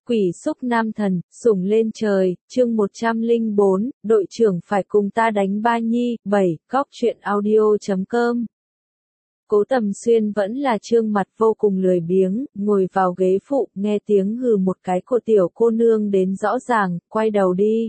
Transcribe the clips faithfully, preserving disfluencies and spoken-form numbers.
Quỷ xúc nam thần, sủng lên trời, chương một trăm lẻ bốn, đội trưởng phải cùng ta đánh ba nhi, bảy, góc truyện audio chấm com. Cố Tầm Xuyên vẫn là trương mặt vô cùng lười biếng, ngồi vào ghế phụ, nghe tiếng hừ một cái của tiểu cô nương đến rõ ràng, quay đầu đi.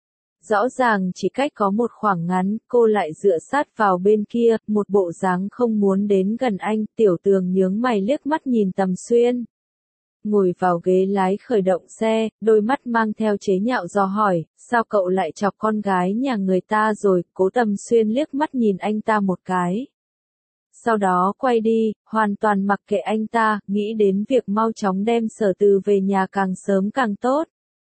Rõ ràng chỉ cách có một khoảng ngắn, cô lại dựa sát vào bên kia, một bộ dáng không muốn đến gần anh, tiểu tường nhướng mày liếc mắt nhìn Tầm Xuyên. Ngồi vào ghế lái khởi động xe, đôi mắt mang theo chế nhạo dò hỏi, sao cậu lại chọc con gái nhà người ta rồi, Cố Tầm Xuyên liếc mắt nhìn anh ta một cái. Sau đó quay đi, hoàn toàn mặc kệ anh ta, nghĩ đến việc mau chóng đem Sở Từ về nhà càng sớm càng tốt.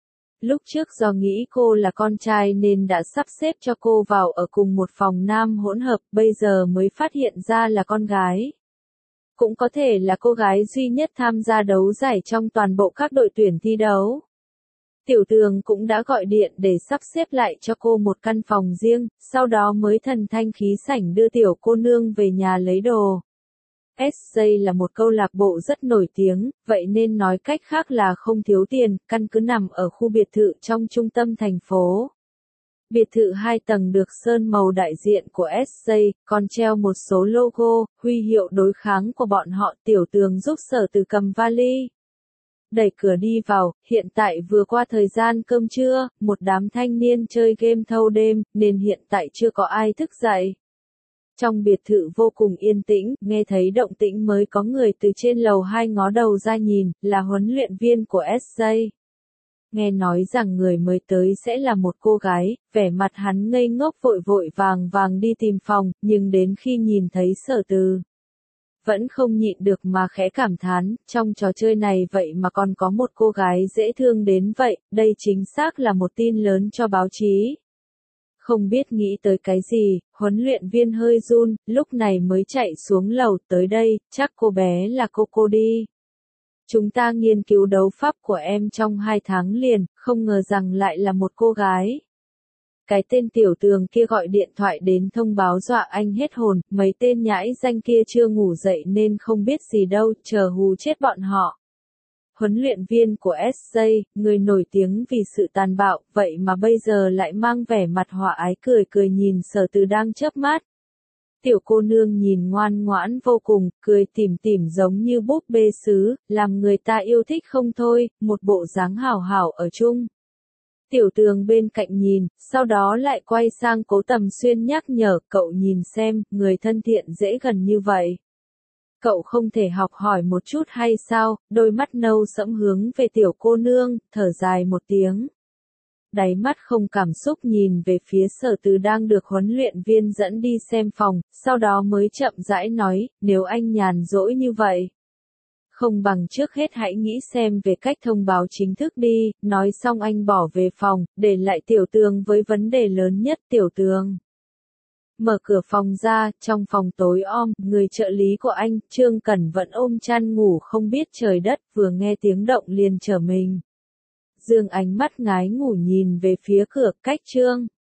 Lúc trước do nghĩ cô là con trai nên đã sắp xếp cho cô vào ở cùng một phòng nam hỗn hợp, bây giờ mới phát hiện ra là con gái. Cũng có thể là cô gái duy nhất tham gia đấu giải trong toàn bộ các đội tuyển thi đấu. Tiểu Tường cũng đã gọi điện để sắp xếp lại cho cô một căn phòng riêng, sau đó mới thần thanh khí sảnh đưa tiểu cô nương về nhà lấy đồ. ét gi là một câu lạc bộ rất nổi tiếng, vậy nên nói cách khác là không thiếu tiền, căn cứ nằm ở khu biệt thự trong trung tâm thành phố. Biệt thự hai tầng được sơn màu đại diện của ét gi, còn treo một số logo, huy hiệu đối kháng của bọn họ. Tiểu Tường giúp Sở Từ cầm vali. Đẩy cửa đi vào, hiện tại vừa qua thời gian cơm trưa, một đám thanh niên chơi game thâu đêm, nên hiện tại chưa có ai thức dậy. Trong biệt thự vô cùng yên tĩnh, nghe thấy động tĩnh mới có người từ trên lầu hai ngó đầu ra nhìn, là huấn luyện viên của ét gi. Nghe nói rằng người mới tới sẽ là một cô gái, vẻ mặt hắn ngây ngốc vội vội vàng vàng đi tìm phòng, nhưng đến khi nhìn thấy Sở Từ, vẫn không nhịn được mà khẽ cảm thán, trong trò chơi này vậy mà còn có một cô gái dễ thương đến vậy, đây chính xác là một tin lớn cho báo chí. Không biết nghĩ tới cái gì, huấn luyện viên hơi run, lúc này mới chạy xuống lầu tới đây, chắc cô bé là Coco đi. Chúng ta nghiên cứu đấu pháp của em trong hai tháng liền, không ngờ rằng lại là một cô gái. Cái tên Tiểu Tường kia gọi điện thoại đến thông báo dọa anh hết hồn, mấy tên nhãi danh kia chưa ngủ dậy nên không biết gì đâu, chờ hù chết bọn họ. Huấn luyện viên của ét gi, người nổi tiếng vì sự tàn bạo, vậy mà bây giờ lại mang vẻ mặt hòa ái cười cười nhìn Sở Từ đang chớp mắt. Tiểu cô nương nhìn ngoan ngoãn vô cùng, cười tủm tỉm giống như búp bê sứ, làm người ta yêu thích không thôi, một bộ dáng hảo hảo ở chung. Tiểu Tường bên cạnh nhìn, sau đó lại quay sang Cố Tầm Xuyên nhắc nhở, cậu nhìn xem, người thân thiện dễ gần như vậy. Cậu không thể học hỏi một chút hay sao, đôi mắt nâu sẫm hướng về tiểu cô nương, thở dài một tiếng. Đáy mắt không cảm xúc nhìn về phía Sở Từ đang được huấn luyện viên dẫn đi xem phòng, sau đó mới chậm rãi nói, nếu anh nhàn rỗi như vậy. Không bằng trước hết hãy nghĩ xem về cách thông báo chính thức đi, nói xong anh bỏ về phòng, để lại Tiểu Tường với vấn đề lớn nhất. Tiểu Tường mở cửa phòng ra, trong phòng tối om, người trợ lý của anh, Trương Cẩn vẫn ôm chăn ngủ không biết trời đất, vừa nghe tiếng động liền trở mình. Dương ánh mắt ngái ngủ nhìn về phía cửa, cách Trương